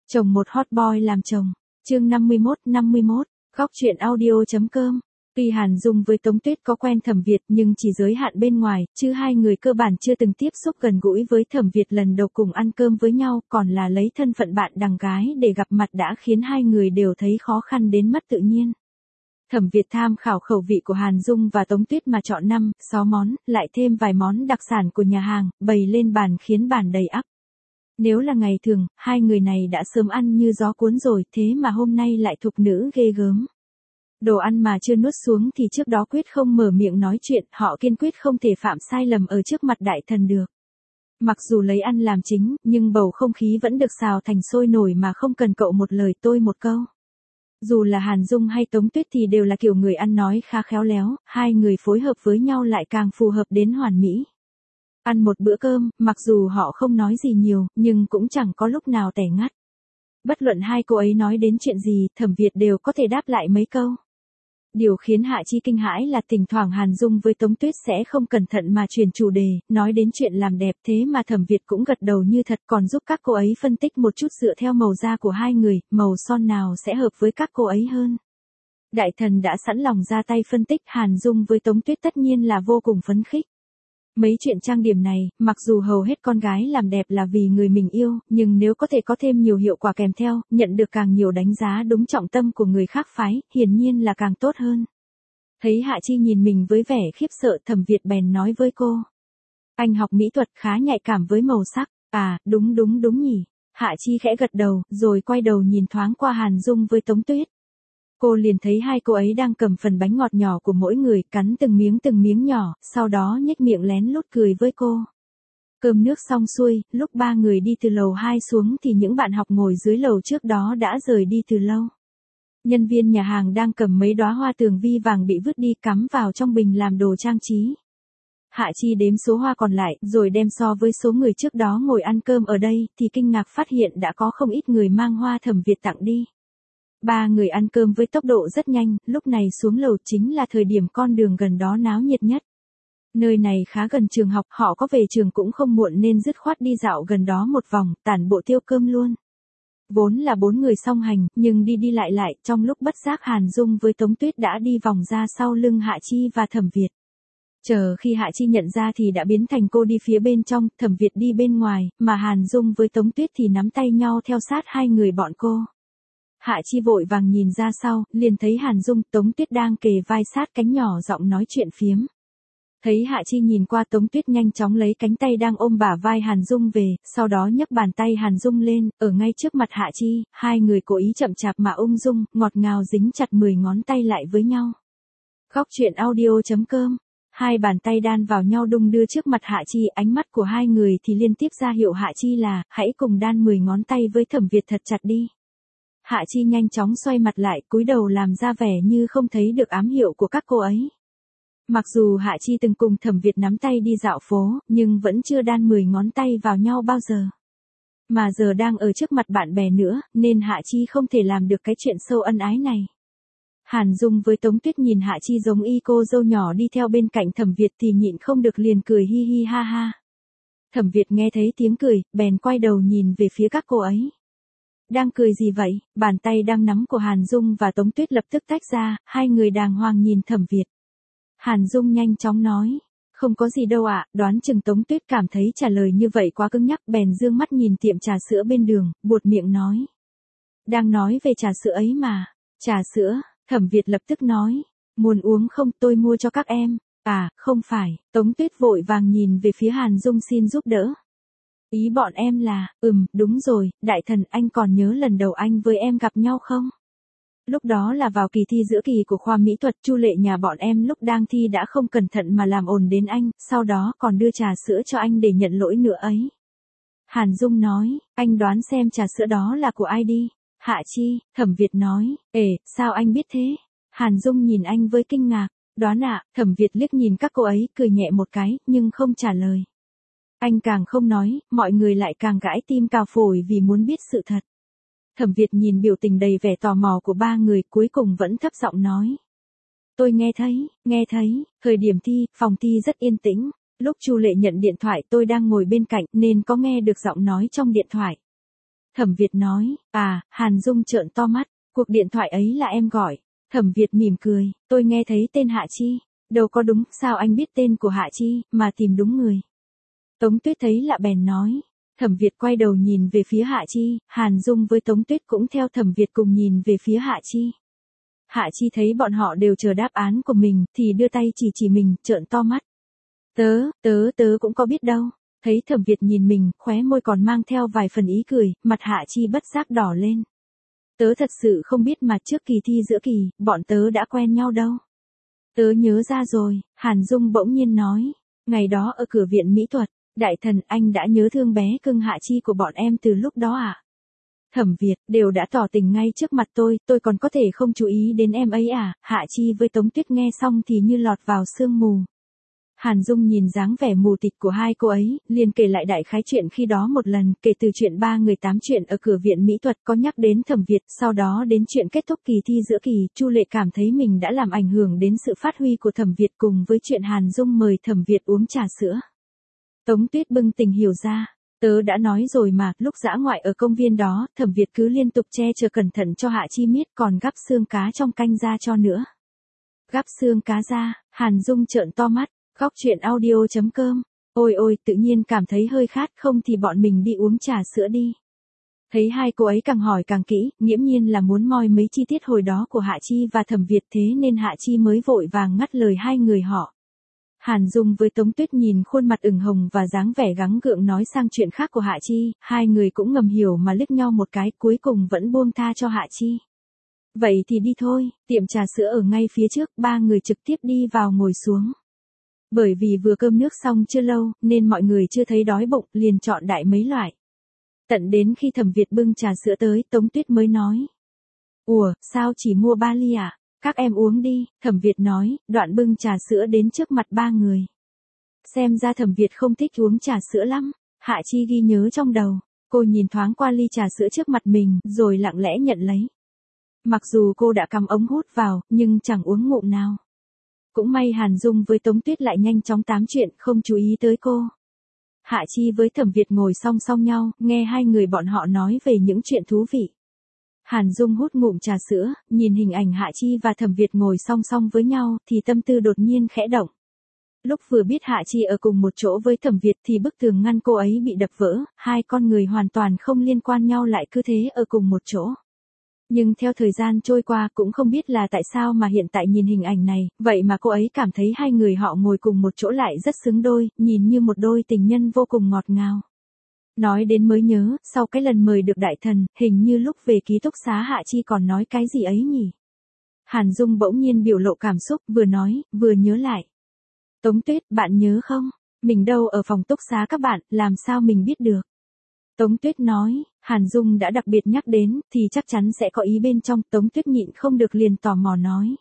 Chồng một hot boy làm chồng. Chương 51, Góc truyện audio.com. Tuy Hàn Dung với Tống Tuyết có quen Thẩm Việt nhưng chỉ giới hạn bên ngoài, chứ hai người cơ bản chưa từng tiếp xúc gần gũi với Thẩm Việt lần đầu cùng ăn cơm với nhau, còn là lấy thân phận bạn đằng gái để gặp mặt đã khiến hai người đều thấy khó khăn đến mất tự nhiên. Thẩm Việt tham khảo khẩu vị của Hàn Dung và Tống Tuyết mà chọn 5-6 món, lại thêm vài món đặc sản của nhà hàng, bày lên bàn khiến bàn đầy ắp. Nếu là ngày thường, hai người này đã sớm ăn như gió cuốn rồi, thế mà hôm nay lại thục nữ ghê gớm. Đồ ăn mà chưa nuốt xuống thì trước đó quyết không mở miệng nói chuyện, họ kiên quyết không thể phạm sai lầm ở trước mặt đại thần được. Mặc dù lấy ăn làm chính, nhưng bầu không khí vẫn được xào thành sôi nổi mà không cần cậu một lời tôi một câu. Dù là Hàn Dung hay Tống Tuyết thì đều là kiểu người ăn nói khá khéo léo, hai người phối hợp với nhau lại càng phù hợp đến hoàn mỹ. Ăn một bữa cơm, mặc dù họ không nói gì nhiều, nhưng cũng chẳng có lúc nào tẻ ngắt. Bất luận hai cô ấy nói đến chuyện gì, Thẩm Việt đều có thể đáp lại mấy câu. Điều khiến Hạ Chi kinh hãi là thỉnh thoảng Hàn Dung với Tống Tuyết sẽ không cẩn thận mà chuyển chủ đề, nói đến chuyện làm đẹp, thế mà Thẩm Việt cũng gật đầu như thật, còn giúp các cô ấy phân tích một chút dựa theo màu da của hai người, màu son nào sẽ hợp với các cô ấy hơn. Đại thần đã sẵn lòng ra tay phân tích, Hàn Dung với Tống Tuyết tất nhiên là vô cùng phấn khích. Mấy chuyện trang điểm này, mặc dù hầu hết con gái làm đẹp là vì người mình yêu, nhưng nếu có thể có thêm nhiều hiệu quả kèm theo, nhận được càng nhiều đánh giá đúng trọng tâm của người khác phái, hiển nhiên là càng tốt hơn. Thấy Hạ Chi nhìn mình với vẻ khiếp sợ, Thẩm Việt bèn nói với cô. Anh học mỹ thuật khá nhạy cảm với màu sắc, à, đúng nhỉ. Hạ Chi khẽ gật đầu, rồi quay đầu nhìn thoáng qua Hàn Dung với Tống Tuyết. Cô liền thấy hai cô ấy đang cầm phần bánh ngọt nhỏ của mỗi người, cắn từng miếng nhỏ, sau đó nhếch miệng lén lút cười với cô. Cơm nước xong xuôi, lúc ba người đi từ lầu 2 xuống thì những bạn học ngồi dưới lầu trước đó đã rời đi từ lâu. Nhân viên nhà hàng đang cầm mấy đóa hoa tường vi vàng bị vứt đi cắm vào trong bình làm đồ trang trí. Hạ Chi đếm số hoa còn lại, rồi đem so với số người trước đó ngồi ăn cơm ở đây, thì kinh ngạc phát hiện đã có không ít người mang hoa Thẩm Việt tặng đi. Ba người ăn cơm với tốc độ rất nhanh, lúc này xuống lầu chính là thời điểm con đường gần đó náo nhiệt nhất. Nơi này khá gần trường học, họ có về trường cũng không muộn nên dứt khoát đi dạo gần đó một vòng, tản bộ tiêu cơm luôn. Vốn là 4 người song hành, nhưng đi lại, trong lúc bất giác Hàn Dung với Tống Tuyết đã đi vòng ra sau lưng Hạ Chi và Thẩm Việt. Chờ khi Hạ Chi nhận ra thì đã biến thành cô đi phía bên trong, Thẩm Việt đi bên ngoài, mà Hàn Dung với Tống Tuyết thì nắm tay nhau theo sát hai người bọn cô. Hạ Chi vội vàng nhìn ra sau, liền thấy Hàn Dung, Tống Tuyết đang kề vai sát cánh nhỏ giọng nói chuyện phiếm. Thấy Hạ Chi nhìn qua, Tống Tuyết nhanh chóng lấy cánh tay đang ôm bả vai Hàn Dung về, sau đó nhấc bàn tay Hàn Dung lên, ở ngay trước mặt Hạ Chi, hai người cố ý chậm chạp mà ung dung, ngọt ngào dính chặt 10 ngón tay lại với nhau. Góc truyện audio.com. Hai bàn tay đan vào nhau đung đưa trước mặt Hạ Chi, ánh mắt của hai người thì liên tiếp ra hiệu Hạ Chi là, hãy cùng đan 10 ngón tay với Thẩm Việt thật chặt đi. Hạ Chi nhanh chóng xoay mặt lại, cúi đầu làm ra vẻ như không thấy được ám hiệu của các cô ấy. Mặc dù Hạ Chi từng cùng Thẩm Việt nắm tay đi dạo phố, nhưng vẫn chưa đan 10 ngón tay vào nhau bao giờ. Mà giờ đang ở trước mặt bạn bè nữa, nên Hạ Chi không thể làm được cái chuyện sâu ân ái này. Hàn Dung với Tống Tuyết nhìn Hạ Chi giống y cô dâu nhỏ đi theo bên cạnh Thẩm Việt thì nhịn không được liền cười hi hi ha ha. Thẩm Việt nghe thấy tiếng cười, bèn quay đầu nhìn về phía các cô ấy. Đang cười gì vậy? Bàn tay đang nắm của Hàn Dung và Tống Tuyết lập tức tách ra, hai người đàng hoàng nhìn Thẩm Việt. Hàn Dung nhanh chóng nói, không có gì đâu ạ, đoán chừng Tống Tuyết cảm thấy trả lời như vậy quá cứng nhắc, bèn dương mắt nhìn tiệm trà sữa bên đường, buột miệng nói. Đang nói về trà sữa ấy mà. Trà sữa, Thẩm Việt lập tức nói, muốn uống không, tôi mua cho các em. À, không phải, Tống Tuyết vội vàng nhìn về phía Hàn Dung xin giúp đỡ. Ý bọn em là, đúng rồi, đại thần, anh còn nhớ lần đầu anh với em gặp nhau không? Lúc đó là vào kỳ thi giữa kỳ của khoa mỹ thuật, Chu Lệ nhà bọn em lúc đang thi đã không cẩn thận mà làm ồn đến anh, sau đó còn đưa trà sữa cho anh để nhận lỗi nữa ấy. Hàn Dung nói, anh đoán xem trà sữa đó là của ai đi. Hạ Chi, Thẩm Việt nói, sao anh biết thế? Hàn Dung nhìn anh với kinh ngạc, đoán ạ, Thẩm Việt liếc nhìn các cô ấy, cười nhẹ một cái, nhưng không trả lời. Anh càng không nói, mọi người lại càng gãi tim cào phổi vì muốn biết sự thật. Thẩm Việt nhìn biểu tình đầy vẻ tò mò của ba người, cuối cùng vẫn thấp giọng nói. Tôi nghe thấy, thời điểm thi, phòng thi rất yên tĩnh. Lúc Chu Lệ nhận điện thoại tôi đang ngồi bên cạnh nên có nghe được giọng nói trong điện thoại. Thẩm Việt nói, Hàn Dung trợn to mắt, cuộc điện thoại ấy là em gọi. Thẩm Việt mỉm cười, tôi nghe thấy tên Hạ Chi. Đâu có đúng, sao anh biết tên của Hạ Chi, mà tìm đúng người. Tống Tuyết thấy lạ bèn nói. Thẩm Việt quay đầu nhìn về phía Hạ Chi, Hàn Dung với Tống Tuyết cũng theo Thẩm Việt cùng nhìn về phía Hạ Chi. Hạ Chi thấy bọn họ đều chờ đáp án của mình, thì đưa tay chỉ mình, trợn to mắt. Tớ cũng có biết đâu. Thấy Thẩm Việt nhìn mình, khóe môi còn mang theo vài phần ý cười, mặt Hạ Chi bất giác đỏ lên. Tớ thật sự không biết mà trước kỳ thi giữa kỳ, bọn tớ đã quen nhau đâu. Tớ nhớ ra rồi, Hàn Dung bỗng nhiên nói. Ngày đó ở cửa viện mỹ thuật, đại thần anh đã nhớ thương bé cưng Hạ Chi của bọn em từ lúc đó à? Thẩm Việt, đều đã tỏ tình ngay trước mặt tôi còn có thể không chú ý đến em ấy à? Hạ Chi với Tống Tuyết nghe xong thì như lọt vào sương mù. Hàn Dung nhìn dáng vẻ mù tịt của hai cô ấy, liền kể lại đại khái chuyện khi đó một lần, kể từ chuyện 3 người 8 chuyện ở cửa viện mỹ thuật có nhắc đến Thẩm Việt, sau đó đến chuyện kết thúc kỳ thi giữa kỳ, Chu Lệ cảm thấy mình đã làm ảnh hưởng đến sự phát huy của Thẩm Việt cùng với chuyện Hàn Dung mời Thẩm Việt uống trà sữa. Tống Tuyết bừng tỉnh hiểu ra. Tớ đã nói rồi mà, lúc dã ngoại ở công viên đó, Thẩm Việt cứ liên tục che chở cẩn thận cho Hạ Chi miết còn gắp xương cá trong canh ra cho nữa. Gắp xương cá ra, Hàn Dung trợn to mắt, góc chuyện audio.com. Ôi tự nhiên cảm thấy hơi khát, không thì bọn mình đi uống trà sữa đi. Thấy hai cô ấy càng hỏi càng kỹ, nghiễm nhiên là muốn moi mấy chi tiết hồi đó của Hạ Chi và Thẩm Việt, thế nên Hạ Chi mới vội vàng ngắt lời hai người họ. Hàn Dung với Tống Tuyết nhìn khuôn mặt ửng hồng và dáng vẻ gắng gượng nói sang chuyện khác của Hạ Chi, hai người cũng ngầm hiểu mà liếc nhau một cái, cuối cùng vẫn buông tha cho Hạ Chi. Vậy thì đi thôi, tiệm trà sữa ở ngay phía trước, ba người trực tiếp đi vào ngồi xuống. Bởi vì vừa cơm nước xong chưa lâu, nên mọi người chưa thấy đói bụng, liền chọn đại mấy loại. Tận đến khi Thẩm Việt bưng trà sữa tới, Tống Tuyết mới nói. Ủa, sao chỉ mua 3 ly à? Các em uống đi, Thẩm Việt nói, đoạn bưng trà sữa đến trước mặt ba người. Xem ra Thẩm Việt không thích uống trà sữa lắm, Hạ Chi ghi nhớ trong đầu, cô nhìn thoáng qua ly trà sữa trước mặt mình, rồi lặng lẽ nhận lấy. Mặc dù cô đã cắm ống hút vào, nhưng chẳng uống ngụm nào. Cũng may Hàn Dung với Tống Tuyết lại nhanh chóng tám chuyện, không chú ý tới cô. Hạ Chi với Thẩm Việt ngồi song song nhau, nghe hai người bọn họ nói về những chuyện thú vị. Hàn Dung hút ngụm trà sữa, nhìn hình ảnh Hạ Chi và Thẩm Việt ngồi song song với nhau, thì tâm tư đột nhiên khẽ động. Lúc vừa biết Hạ Chi ở cùng một chỗ với Thẩm Việt thì bức tường ngăn cô ấy bị đập vỡ, hai con người hoàn toàn không liên quan nhau lại cứ thế ở cùng một chỗ. Nhưng theo thời gian trôi qua cũng không biết là tại sao mà hiện tại nhìn hình ảnh này, vậy mà cô ấy cảm thấy hai người họ ngồi cùng một chỗ lại rất xứng đôi, nhìn như một đôi tình nhân vô cùng ngọt ngào. Nói đến mới nhớ, sau cái lần mời được đại thần, hình như lúc về ký túc xá Hạ Chi còn nói cái gì ấy nhỉ? Hàn Dung bỗng nhiên biểu lộ cảm xúc, vừa nói, vừa nhớ lại. Tống Tuyết, bạn nhớ không? Mình đâu ở phòng túc xá các bạn, làm sao mình biết được? Tống Tuyết nói, Hàn Dung đã đặc biệt nhắc đến, thì chắc chắn sẽ có ý bên trong, Tống Tuyết nhịn không được liền tò mò nói.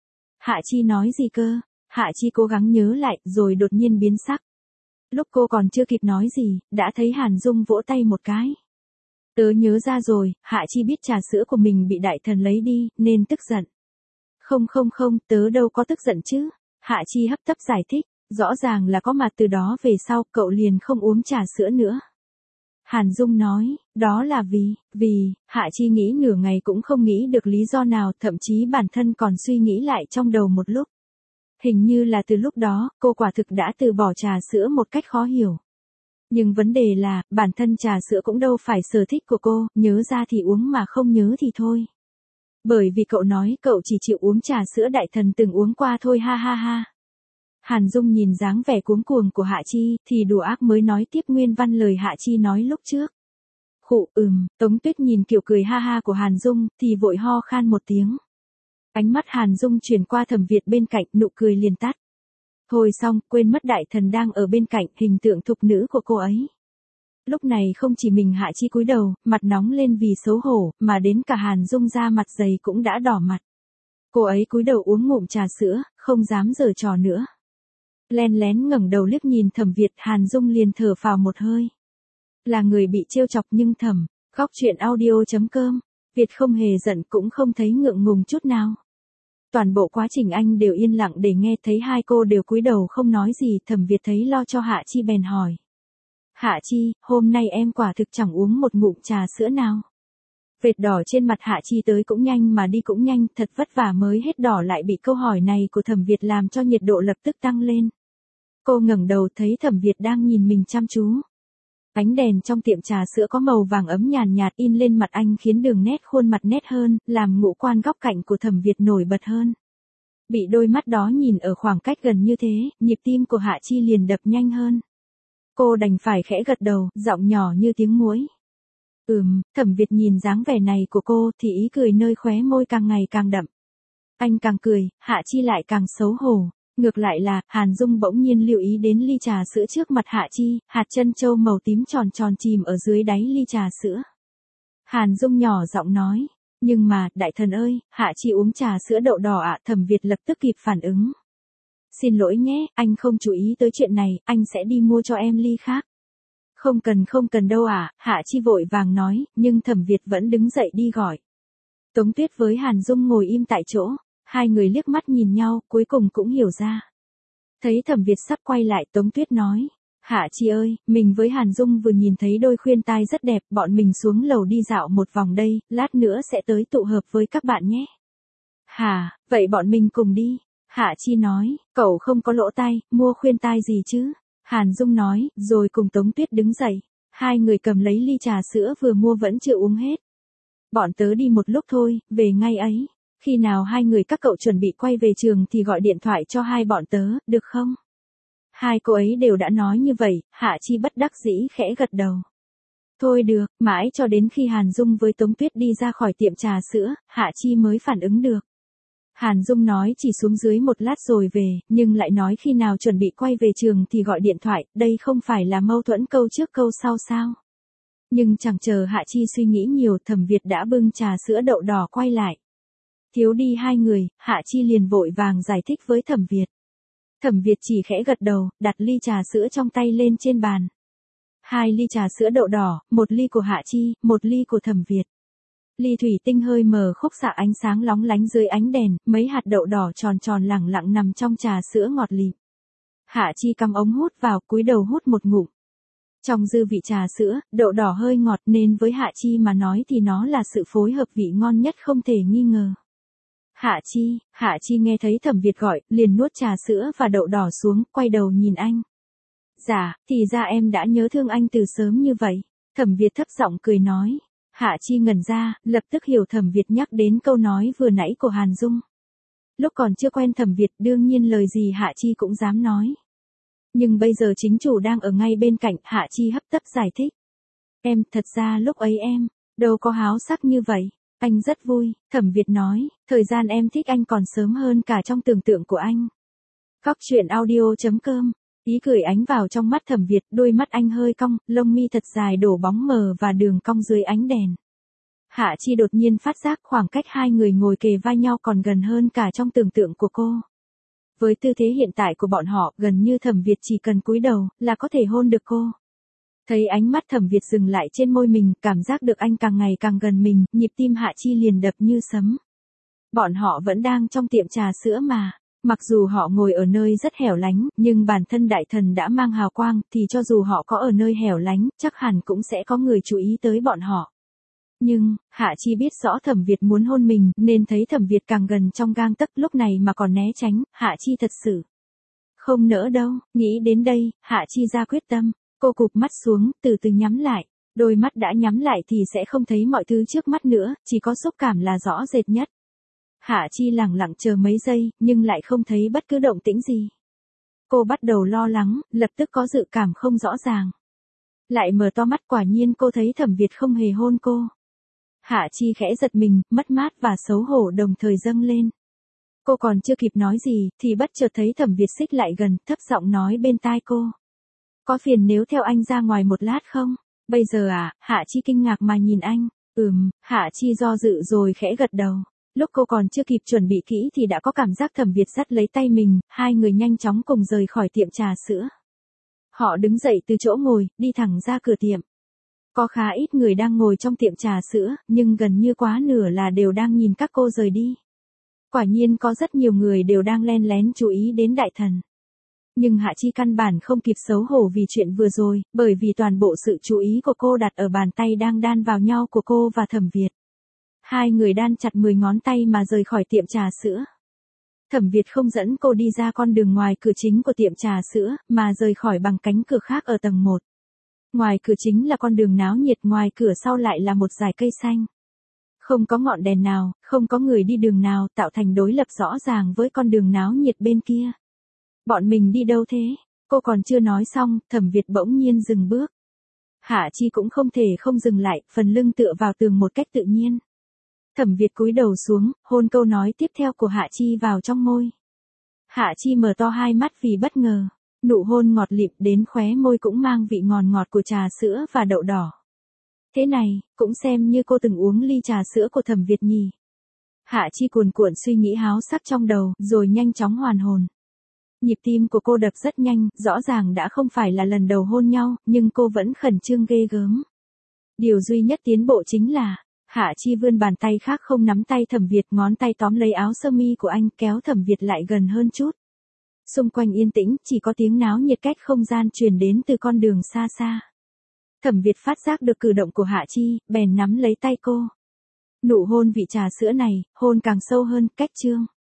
Hạ Chi nói gì cơ? Hạ Chi cố gắng nhớ lại, rồi đột nhiên biến sắc. Lúc cô còn chưa kịp nói gì, đã thấy Hàn Dung vỗ tay một cái. Tớ nhớ ra rồi, Hạ Chi biết trà sữa của mình bị đại thần lấy đi, nên tức giận. Không, tớ đâu có tức giận chứ. Hạ Chi hấp tấp giải thích, rõ ràng là có mà từ đó về sau cậu liền không uống trà sữa nữa. Hàn Dung nói, đó là vì, Hạ Chi nghĩ nửa ngày cũng không nghĩ được lý do nào, thậm chí bản thân còn suy nghĩ lại trong đầu một lúc. Hình như là từ lúc đó, cô quả thực đã từ bỏ trà sữa một cách khó hiểu. Nhưng vấn đề là, bản thân trà sữa cũng đâu phải sở thích của cô, nhớ ra thì uống mà không nhớ thì thôi. Bởi vì cậu nói cậu chỉ chịu uống trà sữa đại thần từng uống qua thôi ha ha ha. Hàn Dung nhìn dáng vẻ cuống cuồng của Hạ Chi, thì đùa ác mới nói tiếp nguyên văn lời Hạ Chi nói lúc trước. Khụ, Tống Tuyết nhìn kiểu cười ha ha của Hàn Dung, thì vội ho khan một tiếng. Ánh mắt Hàn Dung chuyển qua Thẩm Việt bên cạnh, nụ cười liền tắt. Thôi xong, quên mất đại thần đang ở bên cạnh, hình tượng thục nữ của cô ấy. Lúc này không chỉ mình Hạ Chi cúi đầu, mặt nóng lên vì xấu hổ, mà đến cả Hàn Dung da mặt dày cũng đã đỏ mặt. Cô ấy cúi đầu uống ngụm trà sữa, không dám giở trò nữa. Len lén ngẩng đầu liếc nhìn Thẩm Việt, Hàn Dung liền thở phào một hơi. Là người bị trêu chọc nhưng thầm, góc chuyện audio.com, Việt không hề giận cũng không thấy ngượng ngùng chút nào. Toàn bộ quá trình anh đều yên lặng để nghe, thấy hai cô đều cúi đầu không nói gì, Thẩm Việt thấy lo cho Hạ Chi bèn hỏi. Hạ Chi, hôm nay em quả thực chẳng uống một ngụm trà sữa nào. Vệt đỏ trên mặt Hạ Chi tới cũng nhanh mà đi cũng nhanh, thật vất vả mới hết đỏ lại bị câu hỏi này của Thẩm Việt làm cho nhiệt độ lập tức tăng lên. Cô ngẩng đầu thấy Thẩm Việt đang nhìn mình chăm chú. Ánh đèn trong tiệm trà sữa có màu vàng ấm nhàn nhạt in lên mặt anh khiến đường nét khuôn mặt nét hơn, làm ngũ quan góc cạnh của Thẩm Việt nổi bật hơn. Bị đôi mắt đó nhìn ở khoảng cách gần như thế, nhịp tim của Hạ Chi liền đập nhanh hơn. Cô đành phải khẽ gật đầu, giọng nhỏ như tiếng muỗi. Thẩm Việt nhìn dáng vẻ này của cô thì ý cười nơi khóe môi càng ngày càng đậm. Anh càng cười, Hạ Chi lại càng xấu hổ. Ngược lại là, Hàn Dung bỗng nhiên lưu ý đến ly trà sữa trước mặt Hạ Chi, hạt trân châu màu tím tròn tròn chìm ở dưới đáy ly trà sữa. Hàn Dung nhỏ giọng nói, nhưng mà, đại thần ơi, Hạ Chi uống trà sữa đậu đỏ ạ. Thẩm Việt lập tức kịp phản ứng. Xin lỗi nhé, anh không chú ý tới chuyện này, anh sẽ đi mua cho em ly khác. Không cần đâu ạ, Hạ Chi vội vàng nói, nhưng Thẩm Việt vẫn đứng dậy đi gọi. Tống Tuyết với Hàn Dung ngồi im tại chỗ, hai người liếc mắt nhìn nhau, cuối cùng cũng hiểu ra. Thấy Thẩm Việt sắp quay lại, Tống Tuyết nói, Hạ Chi ơi, mình với Hàn Dung vừa nhìn thấy đôi khuyên tai rất đẹp, bọn mình xuống lầu đi dạo một vòng đây, lát nữa sẽ tới tụ hợp với các bạn nhé. Hả, vậy bọn mình cùng đi. Hạ Chi nói, cậu không có lỗ tai, mua khuyên tai gì chứ? Hàn Dung nói, rồi cùng Tống Tuyết đứng dậy. Hai người cầm lấy ly trà sữa vừa mua vẫn chưa uống hết. Bọn tớ đi một lúc thôi, về ngay ấy. Khi nào hai người các cậu chuẩn bị quay về trường thì gọi điện thoại cho hai bọn tớ, được không? Hai cô ấy đều đã nói như vậy, Hạ Chi bất đắc dĩ khẽ gật đầu. Thôi được, mãi cho đến khi Hàn Dung với Tống Tuyết đi ra khỏi tiệm trà sữa, Hạ Chi mới phản ứng được. Hàn Dung nói chỉ xuống dưới một lát rồi về, nhưng lại nói khi nào chuẩn bị quay về trường thì gọi điện thoại, đây không phải là mâu thuẫn câu trước câu sau sao? Nhưng chẳng chờ Hạ Chi suy nghĩ nhiều, Thẩm Việt đã bưng trà sữa đậu đỏ quay lại. Thiếu đi hai người, Hạ Chi liền vội vàng giải thích với Thẩm Việt. Thẩm Việt chỉ khẽ gật đầu, đặt ly trà sữa trong tay lên trên bàn. Hai ly trà sữa đậu đỏ, một ly của Hạ Chi, một ly của Thẩm Việt. Ly thủy tinh hơi mờ khúc xạ ánh sáng lóng lánh dưới ánh đèn, mấy hạt đậu đỏ tròn tròn lẳng lặng nằm trong trà sữa ngọt lịm. Hạ Chi cắm ống hút vào, cúi đầu hút một ngụm. Trong dư vị trà sữa, đậu đỏ hơi ngọt nên với Hạ Chi mà nói thì nó là sự phối hợp vị ngon nhất không thể nghi ngờ. Hạ Chi nghe thấy Thẩm Việt gọi, liền nuốt trà sữa và đậu đỏ xuống, quay đầu nhìn anh. Dạ, thì ra em đã nhớ thương anh từ sớm như vậy. Thẩm Việt thấp giọng cười nói. Hạ Chi ngẩn ra, lập tức hiểu Thẩm Việt nhắc đến câu nói vừa nãy của Hàn Dung. Lúc còn chưa quen Thẩm Việt đương nhiên lời gì Hạ Chi cũng dám nói. Nhưng bây giờ chính chủ đang ở ngay bên cạnh, Hạ Chi hấp tấp giải thích. Em, thật ra lúc ấy em, đâu có háo sắc như vậy. Anh rất vui, Thẩm Việt nói, thời gian em thích anh còn sớm hơn cả trong tưởng tượng của anh. Góc truyện audio.com. Ý cười ánh vào trong mắt Thẩm Việt, đôi mắt anh hơi cong, lông mi thật dài đổ bóng mờ và đường cong dưới ánh đèn. Hạ Chi đột nhiên phát giác khoảng cách hai người ngồi kề vai nhau còn gần hơn cả trong tưởng tượng của cô. Với tư thế hiện tại của bọn họ, gần như Thẩm Việt chỉ cần cúi đầu là có thể hôn được cô. Thấy ánh mắt Thẩm Việt dừng lại trên môi mình, cảm giác được anh càng ngày càng gần mình, nhịp tim Hạ Chi liền đập như sấm. Bọn họ vẫn đang trong tiệm trà sữa mà. Mặc dù họ ngồi ở nơi rất hẻo lánh, nhưng bản thân đại thần đã mang hào quang, thì cho dù họ có ở nơi hẻo lánh, chắc hẳn cũng sẽ có người chú ý tới bọn họ. Nhưng, Hạ Chi biết rõ Thẩm Việt muốn hôn mình, nên thấy Thẩm Việt càng gần trong gang tấc lúc này mà còn né tránh, Hạ Chi thật sự không nỡ đâu. Nghĩ đến đây, Hạ Chi ra quyết tâm, cô cụp mắt xuống, từ từ nhắm lại. Đôi mắt đã nhắm lại thì sẽ không thấy mọi thứ trước mắt nữa, chỉ có xúc cảm là rõ rệt nhất. Hạ Chi lẳng lặng chờ mấy giây, nhưng lại không thấy bất cứ động tĩnh gì. Cô bắt đầu lo lắng, lập tức có dự cảm không rõ ràng. Lại mở to mắt, quả nhiên cô thấy Thẩm Việt không hề hôn cô. Hạ Chi khẽ giật mình, mất mát và xấu hổ đồng thời dâng lên. Cô còn chưa kịp nói gì, thì bất chợt thấy Thẩm Việt xích lại gần, thấp giọng nói bên tai cô. Có phiền nếu theo anh ra ngoài một lát không? Bây giờ à? Hạ Chi kinh ngạc mà nhìn anh. Hạ Chi do dự rồi khẽ gật đầu. Lúc cô còn chưa kịp chuẩn bị kỹ thì đã có cảm giác Thẩm Việt dắt lấy tay mình, hai người nhanh chóng cùng rời khỏi tiệm trà sữa. Họ đứng dậy từ chỗ ngồi, đi thẳng ra cửa tiệm. Có khá ít người đang ngồi trong tiệm trà sữa, nhưng gần như quá nửa là đều đang nhìn các cô rời đi. Quả nhiên có rất nhiều người đều đang len lén chú ý đến đại thần. Nhưng Hạ Chi căn bản không kịp xấu hổ vì chuyện vừa rồi, bởi vì toàn bộ sự chú ý của cô đặt ở bàn tay đang đan vào nhau của cô và Thẩm Việt. Hai người đan chặt 10 ngón tay mà rời khỏi tiệm trà sữa. Thẩm Việt không dẫn cô đi ra con đường ngoài cửa chính của tiệm trà sữa, mà rời khỏi bằng cánh cửa khác ở tầng 1. Ngoài cửa chính là con đường náo nhiệt, ngoài cửa sau lại là một dải cây xanh. Không có ngọn đèn nào, không có người đi đường nào, tạo thành đối lập rõ ràng với con đường náo nhiệt bên kia. Bọn mình đi đâu thế? Cô còn chưa nói xong, Thẩm Việt bỗng nhiên dừng bước. Hạ Chi cũng không thể không dừng lại, phần lưng tựa vào tường một cách tự nhiên. Thẩm Việt cúi đầu xuống, hôn câu nói tiếp theo của Hạ Chi vào trong môi. Hạ Chi mở to hai mắt vì bất ngờ. Nụ hôn ngọt lịm đến khóe môi cũng mang vị ngọt ngọt của trà sữa và đậu đỏ. Thế này, cũng xem như cô từng uống ly trà sữa của Thẩm Việt nhỉ. Hạ Chi cuồn cuộn suy nghĩ háo sắc trong đầu, rồi nhanh chóng hoàn hồn. Nhịp tim của cô đập rất nhanh, rõ ràng đã không phải là lần đầu hôn nhau, nhưng cô vẫn khẩn trương ghê gớm. Điều duy nhất tiến bộ chính là, Hạ Chi vươn bàn tay khác không nắm tay Thẩm Việt, ngón tay tóm lấy áo sơ mi của anh, kéo Thẩm Việt lại gần hơn chút. Xung quanh yên tĩnh, chỉ có tiếng náo nhiệt cách không gian truyền đến từ con đường xa xa. Thẩm Việt phát giác được cử động của Hạ Chi, bèn nắm lấy tay cô. Nụ hôn vị trà sữa này, hôn càng sâu hơn, cách trương.